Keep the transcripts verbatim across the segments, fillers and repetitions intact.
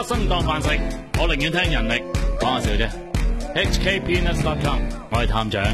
生當飯食，我寧願聽人力。講下笑啫。H K Peanuts dot com， 我係探長。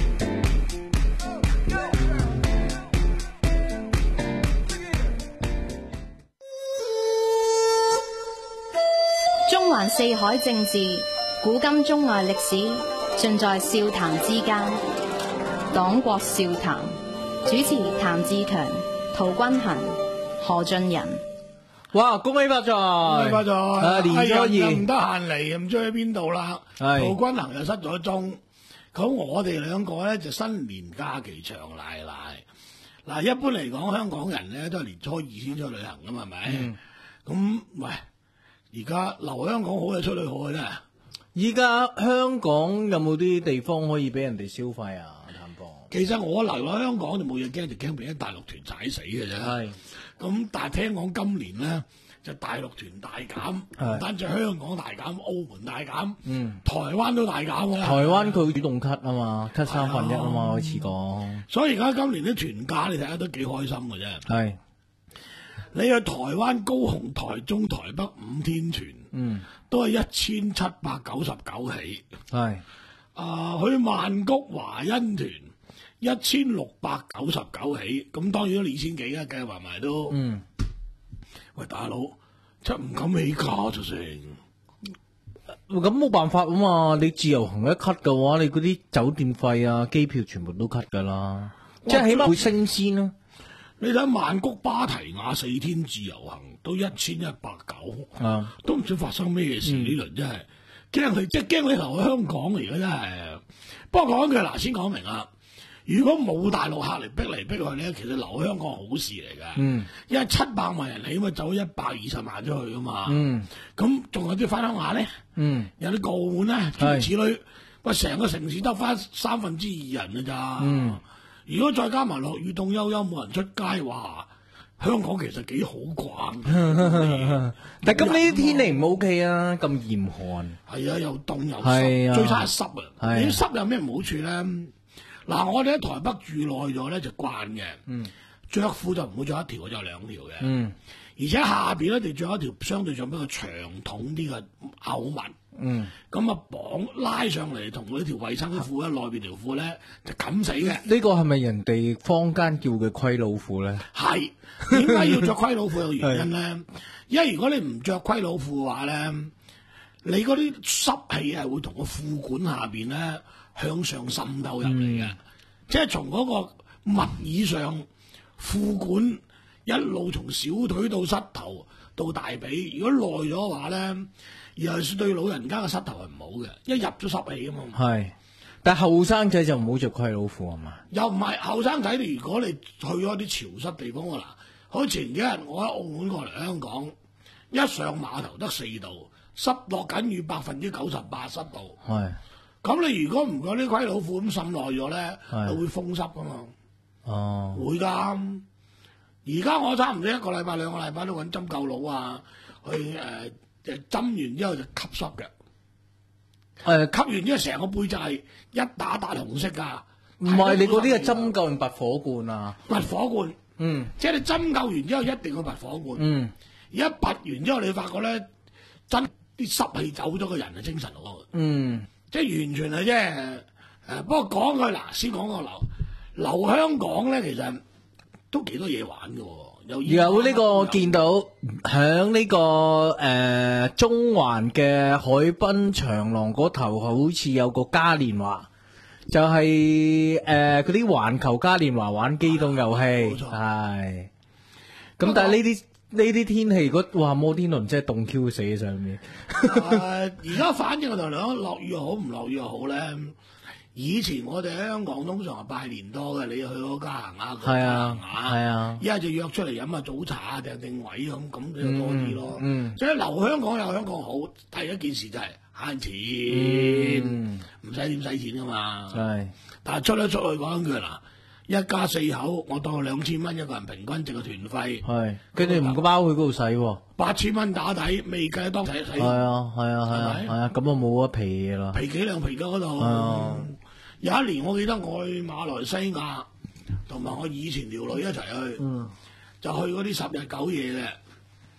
中環四海政治，古今中外歷史，盡在笑談之間。黨國笑談，主持譚志強、陶君行、何俊仁。 哇！恭喜發財， 恭喜發財！ 啊，年初二唔得閒嚟，唔知去邊度啦。 係陶君行又失咗蹤，咁我哋兩個咧就新年假期長賴賴。嗱，一般嚟講，香港人咧都係年初二先出去旅行噶嘛，係咪？咁、嗯、喂，而家留香港好嘅出去好嘅啫。 依家香港有冇啲地方可以俾人哋消費啊？探訪。 其實我留喺香港就冇嘢驚，就驚俾啲大陸團踩死嘅啫。係。咁但係聽講今年咧就大陸團大減，唔單止香港大減，澳門大減，嗯，台灣都大減喎。 台灣佢主動 cut 啊嘛 ，cut 三分一啊嘛，開始講。所以而家今年啲團價你睇下都幾開心嘅啫。 係。 你去台灣高雄、台中、台北五天團，嗯，都係一千七百九十九起。係。啊、呃，去曼谷華欣團。一千六百九十九起，咁當然都二千幾啊，計埋埋都。嗯。喂，大佬，真唔敢起價就成。 咁冇辦法啊嘛，你自由行一 cut 嘅話，你嗰啲酒店費啊、機票全部都 cut 噶啦，即係起碼會升先啦。 你睇曼谷芭提雅四天自由行都一千一百九，啊，都唔知發生咩事呢輪、嗯、真係驚你，即係驚你留喺香港而家真係。不過講一句嗱，先講明啦。如果冇大陸客嚟逼嚟逼去咧，其實留喺香港好事嚟㗎。嗯，因為七百萬人起碼走一百二十萬出去㗎嘛。嗯，咁仲有啲翻鄉下咧。嗯，有啲澳門咧，諸如此類。喂，成個城市得翻三分之二人㗎咋。嗯，如果再加埋落雨凍悠悠冇人出街，哇！香港其實幾好逛。 但係今呢啲天氣唔 OK 啊，咁嚴寒。 係啊，又凍又濕，最差係濕啊。你濕有咩唔好處咧？嗱，我哋喺台北住耐咗咧就慣嘅，着褲就唔會着一條，就有兩條嘅，嗯、而且下邊咧就着一條相對上比較長筒啲嘅厚襪，咁啊綁拉上嚟同嗰條衛生褲咧內邊條褲咧就冚死嘅。 呢個係咪人哋坊間叫嘅虧佬褲咧？係， 點解要着虧佬褲嘅原因咧？因為如果你唔着虧佬褲嘅話咧，你嗰啲濕氣係會同個褲管下邊咧向上滲透入嚟嘅，嗯、即係從嗰個襪以上褲管一路從小腿到膝頭到大髀，如果耐咗嘅話咧，又係對老人家嘅膝頭係唔好嘅，一入咗濕氣啊嘛。係， 但係後生仔就唔好着虧佬褲啊嘛。 又唔係後生仔，你如果你去咗啲潮濕地方嗱，好似前幾日我喺澳門過嚟香港，一上碼頭得四度，濕落緊雨百分之九十八濕度。係。咁你如果唔講啲虧佬褲咁滲耐咗咧，就會風濕噶嘛。哦，會噶。而家我差唔多一個禮拜、兩個禮拜都揾針灸佬啊，去誒、呃、針完之後就吸濕嘅。誒、呃，吸完之後成個背就係一打打紅色噶。 唔係你嗰啲係針灸定拔火罐啊？ 拔火罐。嗯。即係你針灸完之後一定要拔火罐。嗯。而一拔完之後，你發覺咧，真啲濕氣走咗，個人係精神好。嗯。即係完全係啫，誒，不過講佢嗱，先講個留留香港咧，其實都幾多嘢玩嘅，有有呢個見到響呢、這個誒、呃、中環嘅海濱長廊嗰頭，好似有個嘉年華，就係誒嗰啲環球嘉年華玩機動遊戲，係。咁但係呢啲。呢啲天氣，如果哇摩天輪真係凍 Q 死喺上面。 誒，而家反正我同你講，落雨又好，唔落雨又好咧。以前我哋喺香港通常係拜年多嘅，你去嗰家行下，係啊，係啊，一係就約出嚟飲下早茶啊，訂定位咁，咁就多啲咯。嗯，即係留香港有香港好，第一件事就係慳錢，唔使點使錢噶嘛。係，但係出一出去講句嗱。一家四口，我當兩千蚊一個人平均值嘅團費，係跟住唔包去嗰度使喎， 八千蚊打底，未計當使使。 係啊係啊係啊係啊，咁啊冇一皮嘢啦， 皮幾兩皮嘅嗰度。啊、有一年我記得我去馬來西亞，同埋我以前條女一齊去，嗯、就去嗰啲十日九夜嘅，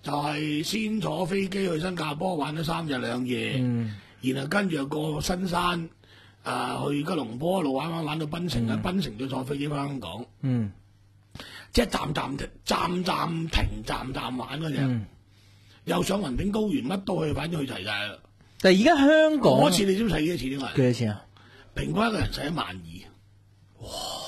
就係先坐飛機去新加坡玩咗三日兩夜， 嗯、 然後跟住又過新山，啊、呃、去吉隆坡一路玩玩玩到檳城，喺檳、嗯、城再坐飛機翻香港， 嗯、 即係站站停、站站停、站站玩嗰隻，嗯、又上雲頂高原，乜都去，反正去齊晒啦。但係而家香港嗰次你知唔知使幾多錢啊？幾多錢啊？平均一個人使一萬二，哇！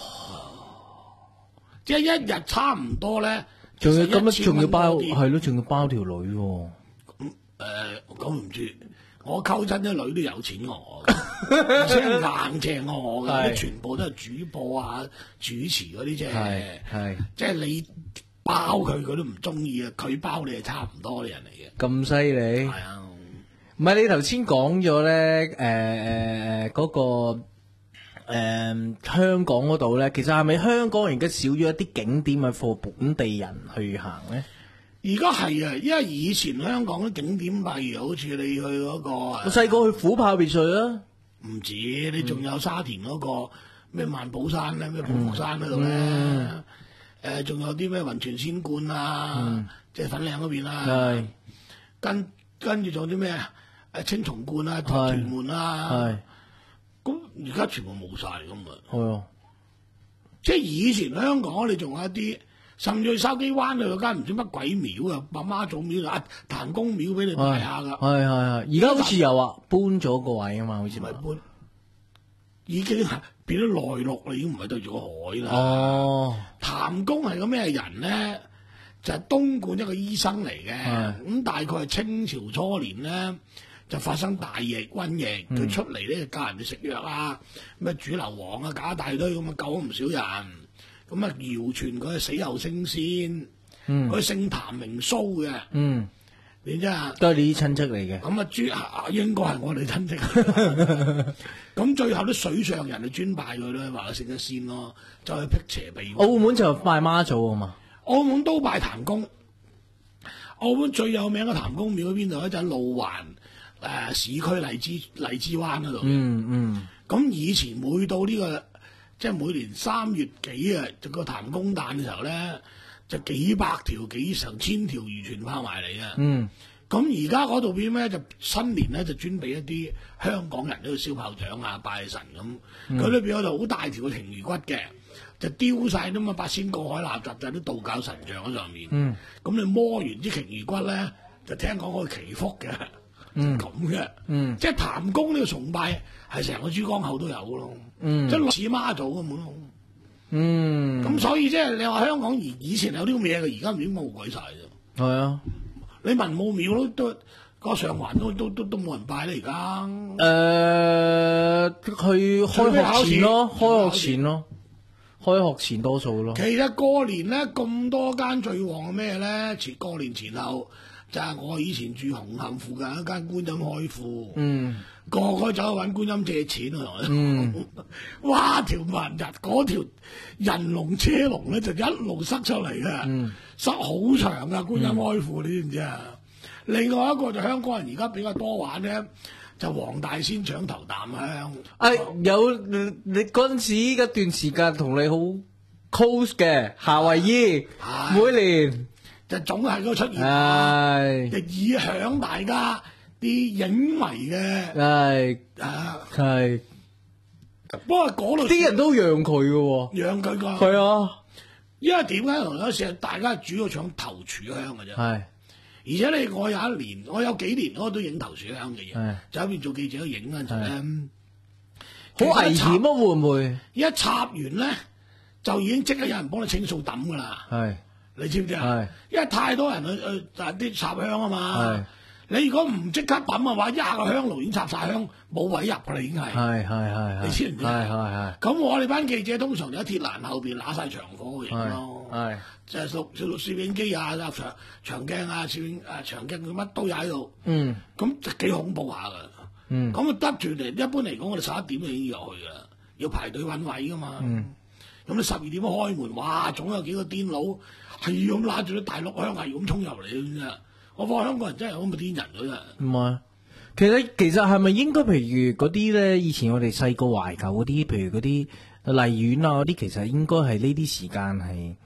即係一日差唔多咧。仲要咁樣，仲要包係咯，仲要包條女喎。咁誒，講唔住，我溝親啲女都有錢我，即係硬正我嘅，全部都係主播啊、主持嗰啲啫。係係，即係你包佢，佢都唔中意啊。佢包你係差唔多啲人嚟嘅。咁犀利？係啊。唔係你頭先講咗咧，誒誒誒嗰個。誒、嗯，香港嗰度咧，其實係咪香港而家少咗一啲景點係畀本地人去行咧？而家係啊，因為以前香港啲景點，例如好似你去嗰、那個，我細個去虎豹別墅啊，唔止，你仲有沙田嗰、那個咩萬寶山咧，咩寶福山嗰度咧，誒、嗯，仲、呃、有啲咩雲泉仙觀啊，嗯、即係粉嶺嗰邊啊，跟跟住仲有啲咩誒青松觀啊、屯門啊。咁而家全部冇晒咁啊！係啊，即係以前香港你仲有一啲，甚至去筲箕灣有間唔知乜鬼廟啊，白媽祖廟啊，譚公廟俾你拜下噶。係係係，而家好似又話搬咗個位啊嘛，好似咪搬，已經係變咗內陸啦，已經唔係對住個海啦。哦，譚公係個咩人咧？就係、是、東莞一個醫生嚟嘅，咁大概係清朝初年咧。就發生大疫瘟疫，佢、嗯、出嚟咧就教人哋食藥啊，咩主流王啊，搞一大堆咁啊，救咗唔少人。咁啊，謠傳佢係死後升仙，佢、嗯、姓譚名蘇嘅。嗯，你知啊？都係你啲親戚嚟嘅。咁啊，朱啊應該係我哋親戚。咁最後啲水上人就專拜佢咧，話佢升咗仙咯，就去辟邪避。澳門就拜媽祖啊嘛。澳門都拜譚公。澳門最有名嘅譚公廟喺邊度咧？就喺路環。誒、呃、市區荔枝荔枝灣嗰度，嗯嗯，咁以前每到呢、這個即係每年三月幾啊，就個譚公誕嘅時候咧，就幾百條幾成千條魚全拋埋嚟啊，嗯，咁而家嗰度邊咩就新年咧就專俾一啲香港人喺度燒炮仗啊拜神咁，佢裏邊有度好大條嘅鯨魚骨嘅，就丟晒啲嘛八仙過海垃圾就啲道教神像喺上面，嗯，咁你摸完啲鯨魚骨咧，就聽講可以祈福嘅。嗯，咁嘅，嗯，即係譚公呢個崇拜係成個珠江口都有咯，嗯，即係似媽祖咁咯，嗯，咁所以即係你話香港以以前有啲咁嘢嘅，而家唔知冇鬼晒啫，係啊，你文武廟都都個上環都都都都冇人拜咧而家，誒、呃，去開學前咯，開學前咯，開學前多數咯。其實過年咧咁多間最旺嘅咩咧？前過年前後。就係我以前住紅磡附近一間觀音開庫，嗯，個個走去揾觀音借錢啊，嗯，哇條萬日嗰條人龍車龍咧就一路塞出嚟嘅，嗯，塞好長噶觀音開庫，嗯，你知唔知啊？另外一個就香港人而家比較多玩咧，就黃大仙搶頭啖香，誒、哎、有你嗰陣時一段時間同你好 close 嘅夏威夷，每年。就總係嗰個出現，就以響大家啲影迷嘅，係啊，係。不過嗰度啲人都讓佢嘅，讓佢個係啊。因為點解同有時大家主要搶頭柱香嘅啫，係。而且你我有一年，我有幾年我都影頭柱香嘅嘢，就喺邊做記者影嗰陣咧，好危險啊！會唔會一插完咧，就已經即刻有人幫你清掃抌噶啦？係。你知唔知啊？因為太多人去去就啲插香啊嘛。你如果唔即刻抌嘅話，一下個香爐已經插晒香，冇位入噶啦，已經係。係係係。你知唔知？係係係。咁我哋班記者通常就喺鐵欄後邊揦晒長火影咯。係。就係錄錄攝影機啊、長長鏡啊、攝影啊、長鏡佢乜都有喺度。嗯。咁就幾恐怖下噶。嗯。咁啊得住嚟，一般嚟講，我哋十一點就已經入去噶啦，要排隊揾位噶嘛。嗯。咁你十二點開門，哇，總有幾個癲佬。係咁揦住啲大陸香，係咁衝入嚟嘅啫。我話香港人真係咁嘅癲人咗啫。唔係，其實其實係咪應該譬如嗰啲咧？以前我哋細個懷舊嗰啲，譬如嗰啲荔園啊嗰啲，其實應該係呢啲時間係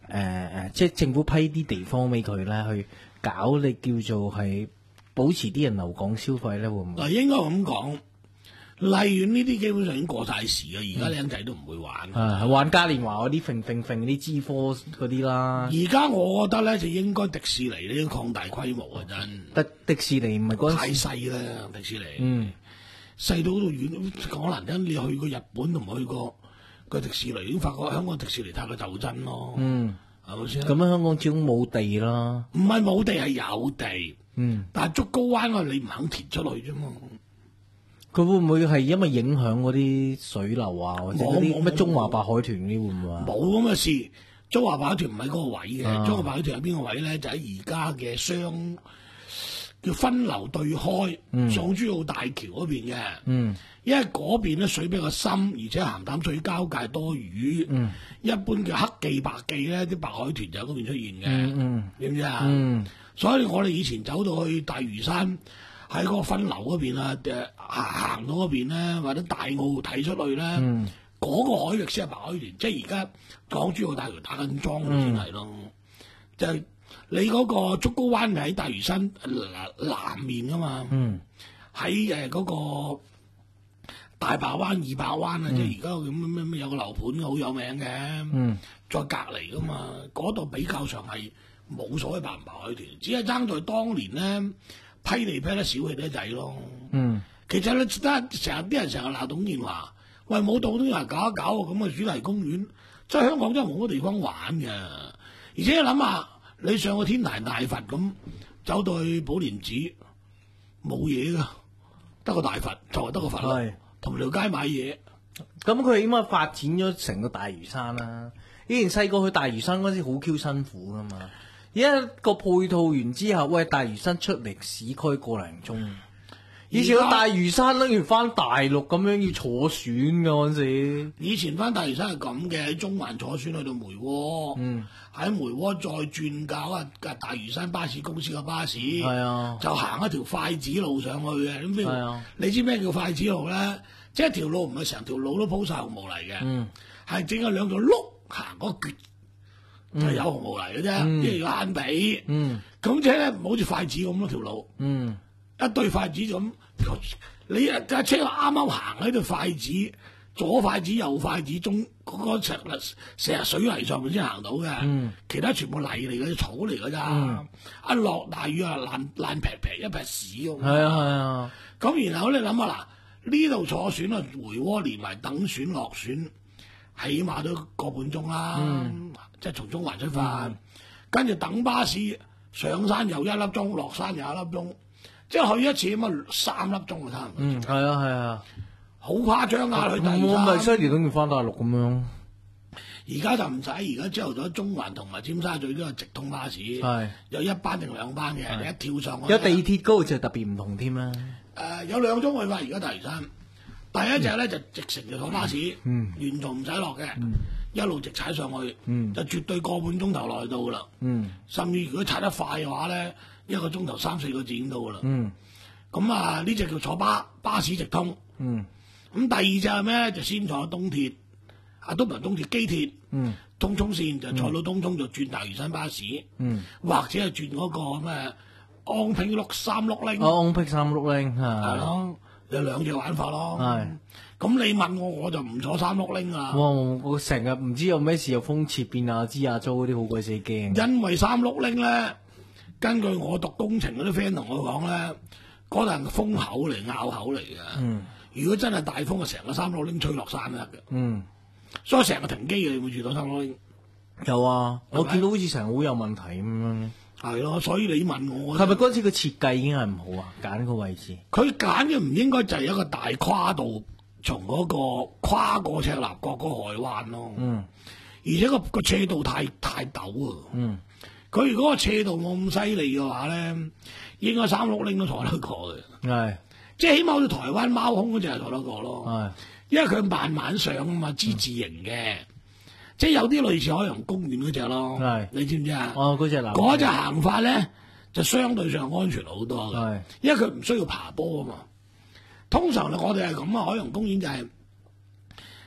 誒，即係政府批啲地方俾佢咧，去搞你叫做係保持啲人留港消費咧，會唔會？ 嗱，應該咁講。荔園呢啲基本上已經過晒時啊！而家僆仔都唔會玩。 啊，玩嘉年華嗰啲揈揈揈啲支科嗰啲啦。 而家我覺得咧就應該迪士尼呢啲擴大規模啊！真。 迪迪士尼唔係嗰陣太細啦，迪士尼。 嗯。細到好遠，講難聽，你去過日本同埋去過個迪士尼，已經發覺香港迪士尼太過就真咯。嗯。係咪先？咁樣香港始終冇地啦。 唔係冇地係有地。 嗯。 但係竹篙灣啊，你唔肯填出去啫嘛。 佢會唔會係因為影響嗰啲水流啊，或者嗰啲咩中華白海豚嗰啲會唔會啊？ 冇咁嘅事，中華白海豚唔係嗰個位嘅，啊、中華白海豚喺邊個位咧？就喺而家嘅雙叫分流對開，嗯、港珠澳大橋嗰邊嘅。嗯，因為嗰邊咧水比較深，而且鹹淡水交界多魚。嗯，一般叫黑鰭白鰭咧，啲白海豚就喺嗰邊出現嘅。嗯嗯，知唔知啊？嗯，所以我哋以前走到去大嶼山。喺嗰個分流嗰邊啊，誒行到嗰邊咧，或者大澳睇出去咧，嗰、嗯、個海域先係白海豚，即係而家港珠澳大橋打緊樁先係咯。嗯、就係你嗰個竹篙灣喺大嶼山南南面噶嘛，喺誒嗰個大白灣、二白灣啊，嗯、即係而家咁咩咩有個樓盤好有名嘅，嗯、再隔離噶嘛，嗰度比較上係冇所謂白唔白海豚，只係爭在當年咧。批地批得少，氣得滯咯。嗯，其實咧，得成日啲人成日鬧董建華，喂冇到啲人搞一搞咁嘅主題公園，即係香港真係冇乜地方玩嘅。而且諗下，你上個天壇大佛咁，走到去寶蓮寺冇嘢噶，得個大佛就係得個佛咯，同條街買嘢。 咁佢起碼發展咗成個大嶼山啦。以前細個去大嶼山嗰陣時好 Q 辛苦噶嘛。而家個配套完之後，喂，大嶼山出嚟市區個零鐘。以前個大嶼山等於翻大陸咁樣要坐船㗎嗰陣時。 以前翻大嶼山係咁嘅，喺中環坐船去到梅窩，喺、嗯、梅窩再轉搞啊大嶼山巴士公司嘅巴士，啊、就行一條筷子路上去嘅。咁邊、啊、你知咩叫筷子路咧？即係條路唔係成條路都鋪晒紅毛泥嘅，係整咗兩條碌行嗰橛。就係有紅毛泥嘅啫，因為要慳地。咁即係咧，好似筷子咁咯條路，嗯、一對筷子咁。你架車啱啱行喺對筷子，左筷子右筷子中嗰、嗰個石成日水泥上面先行到嘅，嗯、其他全部泥嚟嘅，草嚟嘅咋。嗯、一落大雨啊，爛爛劈劈一劈屎咁。係啊係啊。咁、啊、然後你諗下嗱，呢度坐船啊，回窩連埋等船落船。起碼都個半鐘啦，嗯、即係從中環出發，跟住、嗯、等巴士上山又一粒鐘，落山又一粒鐘，即係去一次咁啊三粒鐘啊差唔多。嗯，係啊係啊，好誇張啊！去大嶼山我咪犀利等於翻大陸咁樣。 而家就唔使，而家朝頭早中環同埋尖沙咀都有直通巴士，係有一班定兩班嘅，是你一跳上去。 有地鐵嗰個就特別唔同添啦。 誒、呃，有兩種去法，而家大嶼山。第一隻咧就直程就坐巴士，嗯、沿途唔使落嘅，嗯、一路直踩上去，嗯、就絕對個半鐘頭內到噶啦。嗯、甚至如果踩得快嘅話咧，一個鐘頭三四個字已經到噶啦。咁、嗯、啊呢隻叫坐巴巴士直通。咁、嗯、第二隻係咩？就先坐東鐵，啊都唔係東鐵機鐵，嗯、東涌線就坐到東涌就轉大嶼山巴士，嗯、或者係轉嗰個咩昂坪六三六零。 昂坪三六零係咯。有兩隻玩法咯，咁是你問我我就唔坐三碌拎啦。 哇！我成日唔知有咩事又風切變啊、支啊、租嗰啲好鬼死驚。 因為三碌拎咧，根據我讀工程嗰啲 friend 同我講咧，嗰度係風口嚟、拗口嚟嘅。嗯，如果真係大風啊，成個三碌拎吹落山得嘅。嗯，所以成個停機嘅，你會遇到三碌拎。 有啊，吧我見到好似成日好有問題咁樣。 係咯，所以你問我係咪嗰陣時個設計已經係唔好啊？揀個位置， 佢揀嘅唔應該就係一個大跨度，從嗰個跨過赤鱲角嗰個海灣咯。嗯，而且個個斜度太太陡啊。嗯，佢如果個斜度冇咁犀利嘅話咧，應該三碌拎都坐得過嘅。係是，即係起碼好似台灣貓空嗰隻係坐得過咯。係是，因為佢慢慢上啊嘛，之字形嘅。嗯即係有啲類似海洋公園嗰隻咯，是你知唔知啊？哦，嗰隻嗱，嗰隻行法咧就相對上安全好多嘅，是因為佢唔需要爬坡啊嘛。通常我哋係咁啊，海洋公園就係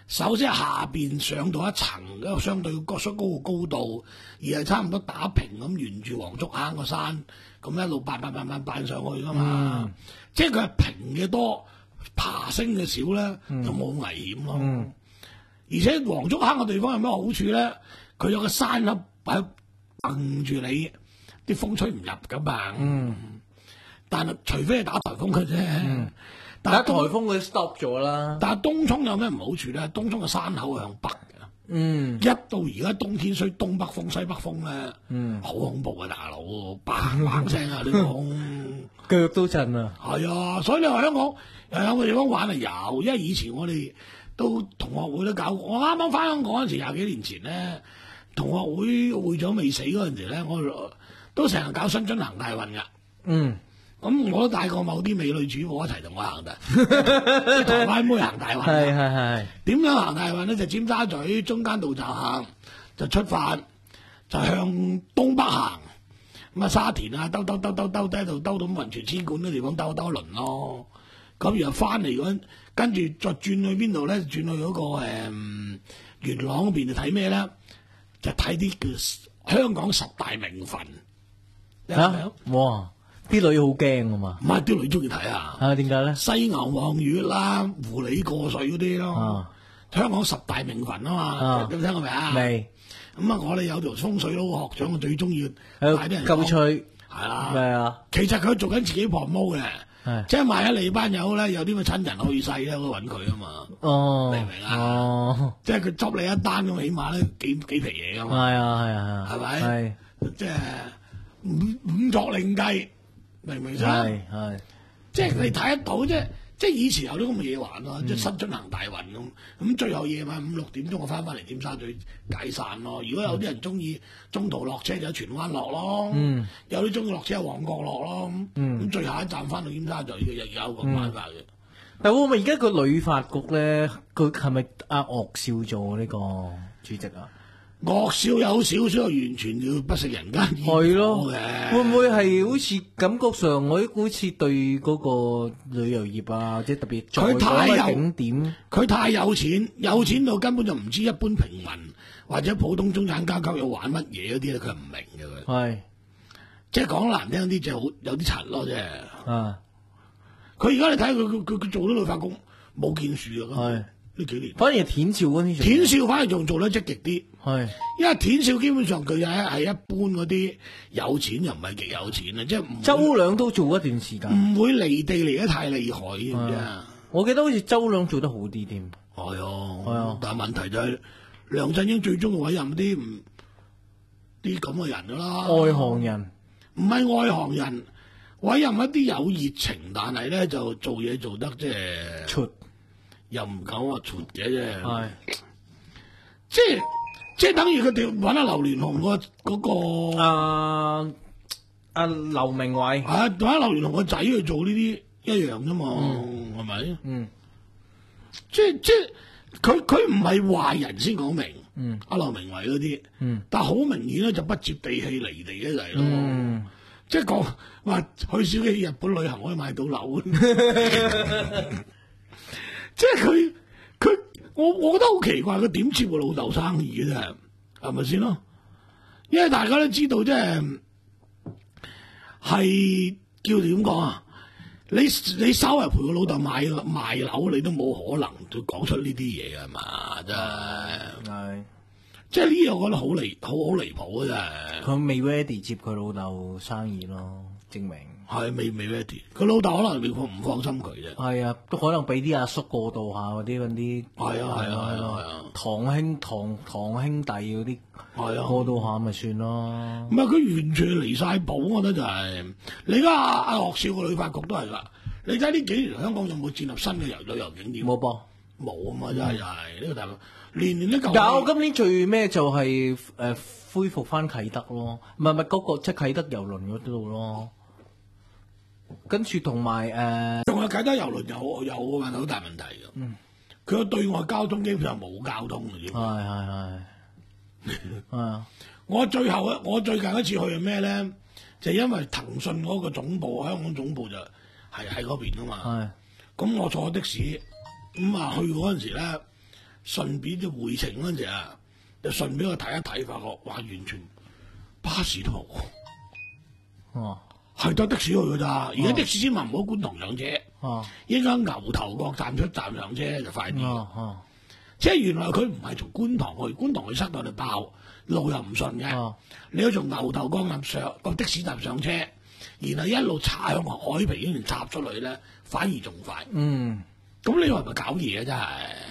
首先係下邊上到一層一個相對高相高嘅高度，而係差唔多打平咁沿住黃竹坑個山咁一路扮扮扮扮扮上去噶嘛。嗯、即係佢係平嘅多，爬升嘅少咧，嗯、就冇危險咯。嗯、而且黃竹坑嘅地方有咩好處咧？佢有個山凹喺掟住你，啲風吹唔入噶嘛。嗯、但係除非係打颱風嘅啫。嗯打颱風佢 stop 咗啦， 但係東涌有咩唔好處咧？東涌嘅山口向北嘅， 嗯， 一到而家冬天吹東北風、西北風咧，嗯，好恐怖啊！大佬，砰砰聲啊，啲風腳都震啊！ 係啊，所以你話香港又有個地方玩係有，因為以前我哋都同學會都搞過。我啱啱翻香港嗰陣時，廿幾年前咧，同學會會長未死嗰陣時咧，我都成日搞新春行大運噶，嗯。咁我都帶過某啲美女主播一齊同我行嘅，台灣妹行大運。 係係係。點樣行大運咧？就尖沙咀中間道就行，就出發，就向東北行。咁啊沙田啊，兜兜兜兜兜喺度兜到雲泉千館嘅地方兜兜輪咯。咁然後翻嚟嗰，跟住再轉去邊度咧？轉去嗰、嗰個、嗯、元朗嗰邊就睇咩咧？就睇啲叫香港十大名墳。 嚇、啊！哇！啲女好驚啊嘛， 唔係啲女中意睇啊！ 啊，點解咧？ 犀牛望月啦，狐狸過水嗰啲咯。啊、香港十大名墳啊嘛，有冇聽過未啊？未。咁啊，我哋有條風水佬學長，我最中意帶啲人鳩吹， 係啦。 咩啊？ 其實佢做緊自己旁毛嘅，即係萬一你班友咧有啲咁嘅親人去世咧，我揾佢啊嘛。哦，明唔明啊？哦，即係佢執你一單咁，起碼咧幾幾皮嘢噶嘛。係啊係啊係。係咪？係。即係五五作另計。明唔明先？係係，即係你睇得到，即係即係以前有啲咁嘅嘢玩咯，嗯、即係新春行大運咁。咁最後夜晚五六點鐘我翻返嚟尖沙咀解散咯。如果有啲人中意中途落車就喺荃灣落咯，嗯、有啲中意落車喺旺角落咯。咁、嗯、最後一站翻到尖沙咀嘅又有個玩法嘅。 但會唔會而家個旅發局咧，佢係咪阿岳少做呢個主席啊？ 惡少有少少，完全要不食人間煙火嘅。 會唔會係好似感覺上，我好似對嗰個旅遊業啊，即係特別佢太有景點， 佢太有錢，有錢到根本就唔知一般平民或者普通中產階級有玩乜嘢嗰啲咧，佢唔明嘅佢。係，即係講難聽啲就好有啲柒咯，即係。啊！佢而家你睇佢佢佢佢做咗旅發局冇建樹啊。係。呢幾年， 反而田少嗰啲， 田少反而仲做得積極啲， 係是， 因為田少基本上佢係係一般嗰啲有錢又唔係極有錢啊，即係周兩都做一段時間， 唔會離地離得太厲害嘅。 我記得好似周兩做得好啲添， 係啊，係啊，但係問題就係梁振英最終委任啲唔啲咁嘅人噶啦， 外行人， 唔係外行人，委任一啲有熱情，但係咧就做嘢做得即係出。又唔夠話出嘅啫，係，即係即係等於佢哋揾阿劉鑾雄個嗰個阿阿劉明偉， 係揾阿劉鑾雄個仔去做呢啲一樣啫嘛，係咪？嗯，即係即係佢佢唔係壞人先講明，嗯，阿劉明偉嗰啲，嗯，但係好明顯咧就不接地氣離地嘅就係咯，嗯，即係講話去少幾日本旅行可以買到樓。即係佢佢我我覺得好奇怪，佢點接個老豆生意嘅啫，係咪先咯？因為大家都知道，即係係叫點講啊？你你稍為陪個老豆買賣樓，你都冇可能就講出呢啲嘢嘅嘛，真係。係，即係呢樣我覺得好離好好離譜啊！真係。 佢未 ready 接佢老豆生意咯，證明。 係未未 ready，佢老豆可能未放唔放心佢啫。 係啊，都可能俾啲阿叔過渡下嗰啲嗰啲。 係啊係啊係啊， 堂兄堂堂兄弟嗰啲。係啊，過渡下咪算咯。 唔係佢完全離晒譜，我覺得就係、是、你而家阿阿岳少個旅發局都係噶。你睇呢幾年香港有冇建立新嘅遊旅遊景點？ 冇噃， 冇啊嘛，真係又係呢個大陸年年都舊。 有今年最咩就係、是、誒、呃、恢復翻啟德咯，唔係唔係嗰個即係啟德郵輪嗰度咯。跟住同埋誒， 仲有啟德郵輪有有問好大問題嘅。嗯，佢個對外交通基本上冇交通嘅。係係係。係啊！我最後咧，我最近一次去係咩咧？就係、因為騰訊嗰個總部，香港總部就係喺嗰邊啊嘛。係。咁我坐的士，咁啊去嗰陣時咧， 順便就回程嗰陣啊，就順便去睇一睇，發覺哇，完全巴士都冇。 哦， 係得的士去㗎咋，而家的士先話唔好觀塘上車。 哦， 應該牛頭角站出站上車就快啲。 哦哦， 即係原來佢唔係從觀塘去，觀塘去塞到你爆，路又唔順嘅。 哦， 你要從牛頭角站上個的士站上車，然後一路插向海皮嗰邊插出去咧，反而仲快。 嗯， 咁你話係咪搞嘢啊？真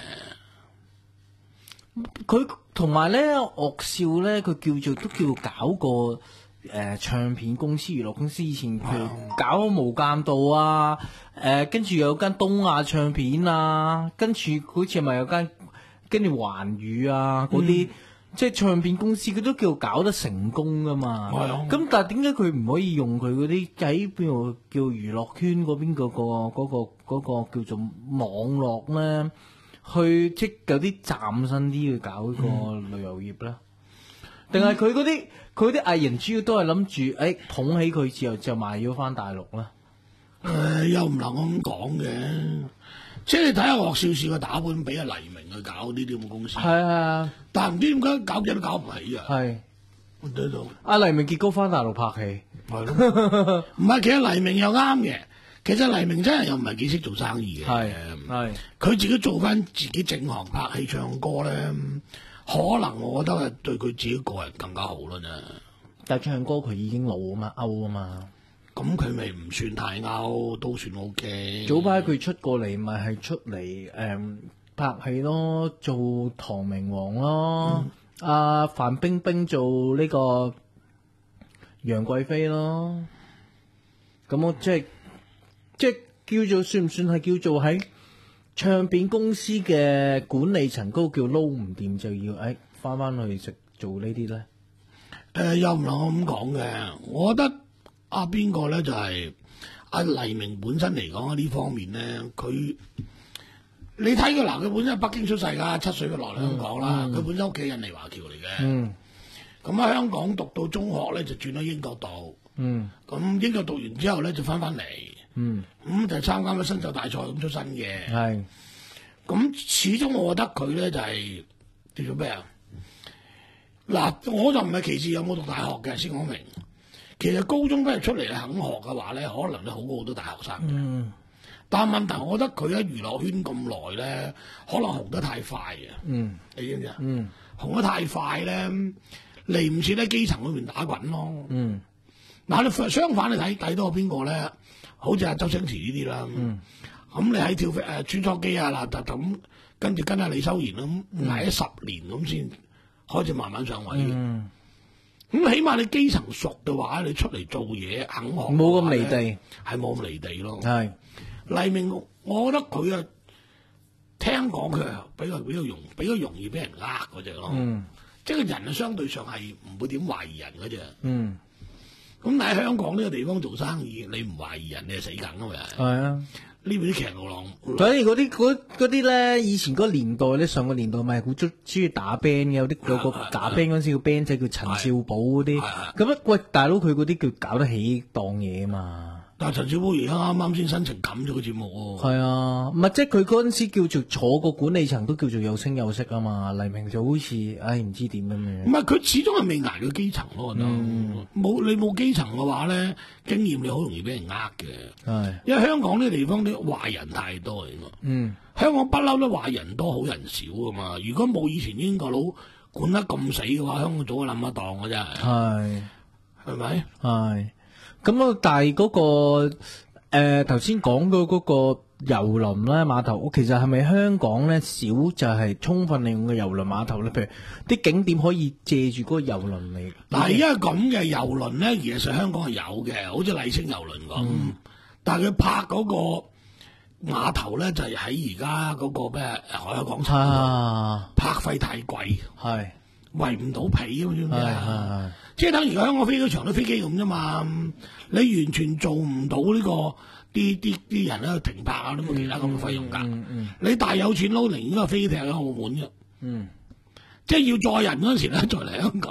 係。 佢同埋咧惡笑咧，佢叫做都叫搞個。誒、呃、唱片公司、娛樂公司以前佢搞無間道啊，誒跟住有間東亞唱片啊，跟住好似係咪有間跟住環宇啊嗰啲，嗯、即係唱片公司佢都叫搞得成功噶嘛。咁、嗯、但係點解佢唔可以用佢嗰啲喺邊度叫娛樂圈嗰邊嗰、嗰個嗰、嗰個嗰個叫做網絡咧，去即有啲嶄新啲去搞個旅遊業咧？定係佢嗰啲佢啲藝人主要都係諗住誒捧起佢之後就賣咗翻大陸啦。 誒、呃、又唔能咁講嘅，即係你睇下岳少士嘅打本，俾阿黎明去搞呢啲咁嘅公司。係啊，但係唔知點解搞嘢都搞唔起啊。係，我睇到阿黎明結果翻大陸拍戲， 係咯，唔係其實黎明又啱嘅，其實黎明真係又唔係幾識做生意嘅。係係，佢自己做翻自己正行拍戲唱歌咧。可能我覺得係對佢自己個人更加好啦啫。 但係唱歌佢已經老啊嘛，歐啊嘛。 咁佢咪唔算太歐，都算 O K。 早排佢出過嚟，咪係出嚟誒、嗯、拍戲咯，做唐明皇咯。阿、嗯啊、范冰冰做呢個楊貴妃咯。咁我即係即係叫做算唔算係叫做喺唱片公司嘅管理層高叫撈唔掂，就要誒翻翻去食做呢啲咧？誒、 呃、又唔能咁講嘅，我覺得阿邊個咧就係、是、阿、啊、黎明本身嚟講喺呢方面咧，佢你睇佢嗱，佢本身喺北京出世㗎，七歲就落嚟香港啦，佢、嗯嗯、本身屋企印尼華僑嚟嘅。嗯。咁喺香港讀到中學咧，就轉咗英國讀。嗯。咁英國讀完之後咧，就翻翻嚟。嗯，咁、嗯、就參加咗新秀大賽咁出身嘅，係，咁始終我覺得佢咧就係、是、叫做咩啊？嗱，我就唔係歧視有冇讀大學嘅，先講明。其實高中畢業出嚟你肯學嘅話咧，可能你好過好多大學生嘅。嗯，但係問題，我覺得佢喺娛樂圈咁耐咧，可能紅得太快啊。嗯，你知唔知啊？嗯，紅得太快咧，嚟唔切喺基層裏邊打滾咯。嗯，嗱，你相反你睇睇到邊個咧？好似阿周星馳呢啲啦，咁、嗯嗯、你喺跳誒、呃、穿梭機啊嗱，就咁跟住跟阿李修賢咁捱咗十年咁先開始慢慢上位嘅。咁、嗯嗯、起碼你基層熟嘅話，你出嚟做嘢肯學，冇咁離地，係冇咁離地咯。係黎明，我覺得佢啊，聽講佢啊比較比較容比較容易俾人呃嗰隻咯。嗯、即係個人啊，相對上係唔會點懷疑人嗰隻。嗯。咁但喺香港呢個地方做生意，你唔懷疑人，你係死梗啊嘛！係啊，呢邊啲騎牛郎， 所以嗰啲嗰啲咧，以前嗰個年代咧，上個年代咪好中中意打 band 嘅，有啲有個打 band 嗰陣時個 band 仔叫陳少寶嗰啲，咁啊喂，大佬佢嗰啲叫搞得起檔嘢啊嘛！ 但係陳少寶而家啱啱先申請冚咗個節目喎。 係啊，唔係即係佢嗰陣時叫做坐個管理層都叫做有聲有色啊嘛。黎明就好似唉唔知點咁樣。 唔係佢始終係未捱到基層咯，我覺得冇你冇基層嘅話咧，經驗你好容易俾人呃嘅。係，因為香港呢個地方啲壞人太多啊嘛。嗯，香港不嬲都壞人多好人少噶嘛。如果冇以前英國佬管得咁死嘅話，香港早就冧一檔嘅真係。係，係咪？係。咁啊， 但係嗰、嗰個誒頭先講嘅嗰個郵輪咧碼頭，其實係咪香港咧少就係充分利用嘅郵輪碼頭咧？譬如啲景點可以借住嗰個郵輪嚟。 嗱，因為咁嘅郵輪咧，其實香港係有嘅，好似麗星郵輪咁。嗯、但係佢拍嗰個碼頭咧，就係喺而家嗰個咩海海廣場，啊、拍費太貴，係圍唔到皮咁樣嘅。即係等而家香港飛機場都飛機咁啫嘛，你完全做唔到呢、呢個啲啲啲人喺度停泊啊，都冇其他咁嘅費用㗎。嗯嗯嗯、你大有錢佬寧願個飛機停喺澳門嘅，嗯、即係要載人嗰陣時咧，再嚟香港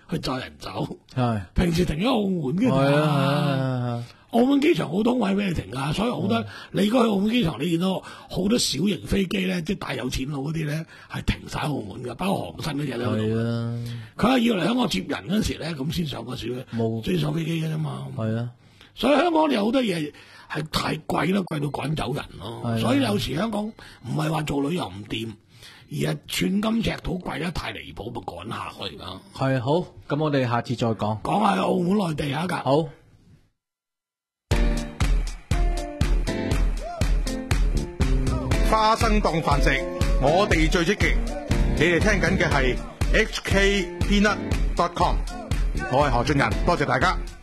去載人走。 係平時停喺澳門嘅， 係啊， 澳門機場好多位俾你停啊，所以好多、嗯、你如果去澳門機場，你見到好多小型飛機咧，即係大有錢佬嗰啲咧，係停晒澳門嘅，包括航新嗰隻咧。係啊，佢係要嚟香港接人嗰時咧，咁先上個小冇追上飛機嘅啫嘛。係啊，所以香港有好多嘢係太貴啦，貴到趕走人咯。所以有時香港唔係話做旅遊唔掂，而係寸金尺土貴得太離譜，咪趕下去㗎。 係好，咁我哋下次再講。 講下澳門內地下㗎。 好。 花生當飯食，我哋最積極。你哋聽緊嘅係 H K Peanut dot com， 我係何俊仁，多謝大家。